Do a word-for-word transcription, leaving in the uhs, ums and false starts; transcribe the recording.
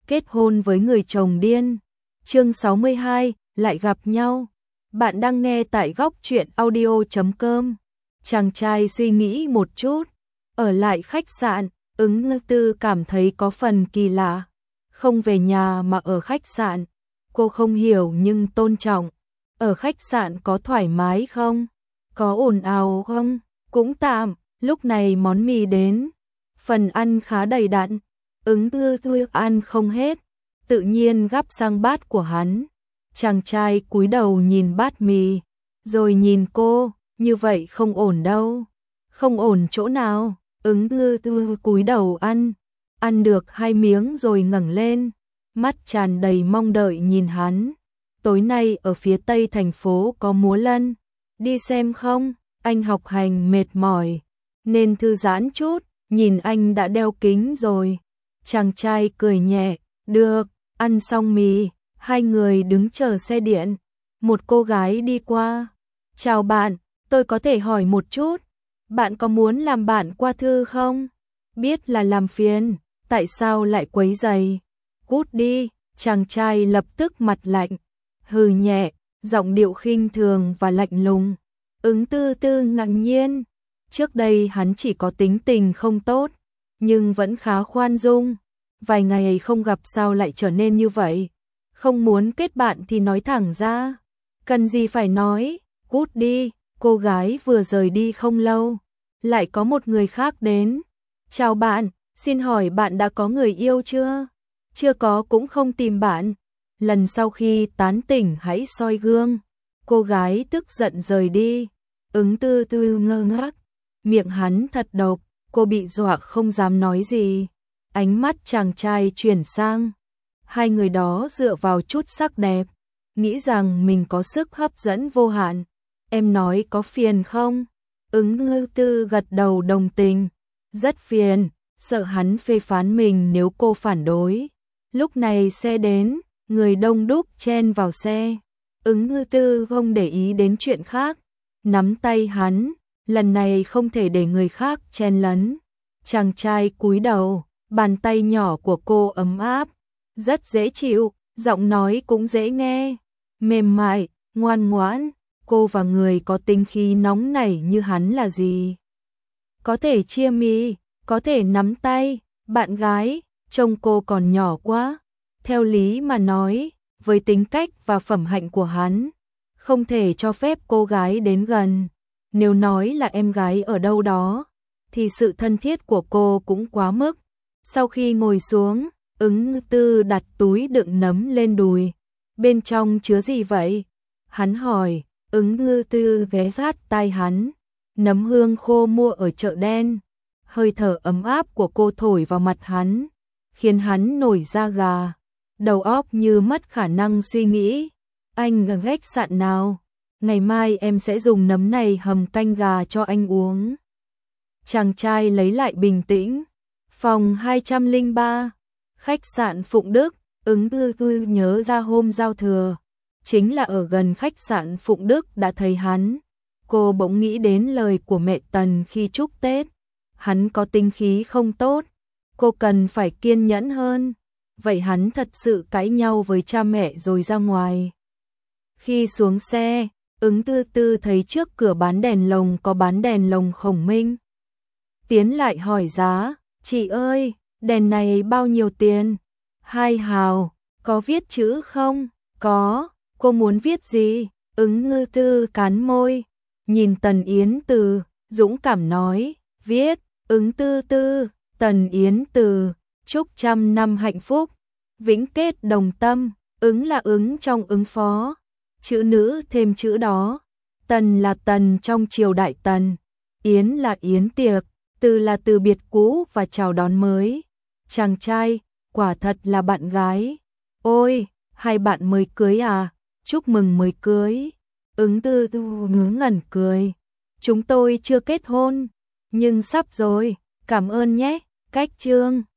kết hôn với người chồng điên. Chương sáu mươi hai, lại gặp nhau. Bạn đang nghe tại góc truyện audio chấm com. Chàng trai suy nghĩ một chút, ở lại khách sạn, Ứng Ngư Tư cảm thấy có phần kỳ lạ. Không về nhà mà ở khách sạn, cô không hiểu nhưng tôn trọng. Ở khách sạn có thoải mái không? Có ồn ào không? Cũng tạm. Lúc này món mì đến, phần ăn khá đầy đặn. Ứng Ngư Tư ăn không hết, tự nhiên gắp sang bát của hắn. Chàng trai cúi đầu nhìn bát mì, rồi nhìn cô, như vậy không ổn đâu. Không ổn chỗ nào? Ứng Ngư Tư cúi đầu ăn, ăn được hai miếng rồi ngẩng lên, mắt tràn đầy mong đợi nhìn hắn. Tối nay ở phía tây thành phố có múa lân, đi xem không? Anh học hành mệt mỏi, nên thư giãn chút, nhìn anh đã đeo kính rồi. Chàng trai cười nhẹ, được. Ăn xong mì, hai người đứng chờ xe điện. Một cô gái đi qua. Chào bạn, tôi có thể hỏi một chút, bạn có muốn làm bạn qua thư không? Biết là làm phiền, tại sao lại quấy rầy? Cút đi. Chàng trai lập tức mặt lạnh, hừ nhẹ, giọng điệu khinh thường và lạnh lùng. Ứng Tư Tư ngạc nhiên. Trước đây hắn chỉ có tính tình không tốt, nhưng vẫn khá khoan dung. Vài ngày không gặp sao lại trở nên như vậy? Không muốn kết bạn thì nói thẳng ra. Cần gì phải nói, cút đi. Cô gái vừa rời đi không lâu, lại có một người khác đến. Chào bạn, xin hỏi bạn đã có người yêu chưa? Chưa có cũng không tìm bạn. Lần sau khi tán tỉnh hãy soi gương. Cô gái tức giận rời đi. Ứng Tư Tư ngơ ngác, miệng hắn thật độc, cô bị dọa không dám nói gì. Ánh mắt chàng trai chuyển sang hai người đó dựa vào chút sắc đẹp, nghĩ rằng mình có sức hấp dẫn vô hạn. Em nói có phiền không? Ứng Ngư Tư gật đầu đồng tình. Rất phiền, sợ hắn phê phán mình nếu cô phản đối. Lúc này xe đến, người đông đúc chen vào xe. Ứng Ngư Tư không để ý đến chuyện khác, nắm tay hắn, lần này không thể để người khác chen lấn. Chàng trai cúi đầu, bàn tay nhỏ của cô ấm áp, rất dễ chịu, giọng nói cũng dễ nghe, mềm mại, ngoan ngoãn. Cô và người có tính khí nóng nảy như hắn là gì? Có thể chia mì, có thể nắm tay. Bạn gái, trông cô còn nhỏ quá. Theo lý mà nói, với tính cách và phẩm hạnh của hắn, không thể cho phép cô gái đến gần. Nếu nói là em gái ở đâu đó, thì sự thân thiết của cô cũng quá mức. Sau khi ngồi xuống, Ứng Tư đặt túi đựng nấm lên đùi. Bên trong chứa gì vậy? Hắn hỏi. Ứng Ngư Tư ghé sát tai hắn. Nấm hương khô mua ở chợ đen. Hơi thở ấm áp của cô thổi vào mặt hắn, khiến hắn nổi da gà, đầu óc như mất khả năng suy nghĩ. Anh ở khách sạn nào? Ngày mai em sẽ dùng nấm này hầm canh gà cho anh uống. Chàng trai lấy lại bình tĩnh. Phòng hai trăm lẻ ba, khách sạn Phụng Đức. Ứng Tư Tư nhớ ra hôm giao thừa, chính là ở gần khách sạn Phụng Đức đã thấy hắn. Cô bỗng nghĩ đến lời của mẹ Tần khi chúc Tết. Hắn có tính khí không tốt, cô cần phải kiên nhẫn hơn. Vậy hắn thật sự cãi nhau với cha mẹ rồi ra ngoài. Khi xuống xe, Ứng Tư Tư thấy trước cửa bán đèn lồng có bán đèn lồng khổng minh. Tiến lại hỏi giá. Chị ơi, đèn này bao nhiêu tiền? Hai hào. Có viết chữ không? Có. Cô muốn viết gì? Ứng Ngư Tư cắn môi, nhìn Tần Yến Từ, dũng cảm nói, viết. Ứng Tư Tư, Tần Yến Từ, chúc trăm năm hạnh phúc, vĩnh kết đồng tâm. Ứng là ứng trong ứng phó, chữ nữ thêm chữ đó. Tần là tần trong triều đại Tần, Yến là yến tiệc, Từ là từ biệt cũ và chào đón mới. Chàng trai, quả thật là bạn gái. Ôi, hai bạn mới cưới à? Chúc mừng mới cưới. Ứng Tư Tư ngớ ngẩn cười. Chúng tôi chưa kết hôn, nhưng sắp rồi, cảm ơn nhé. Cách chương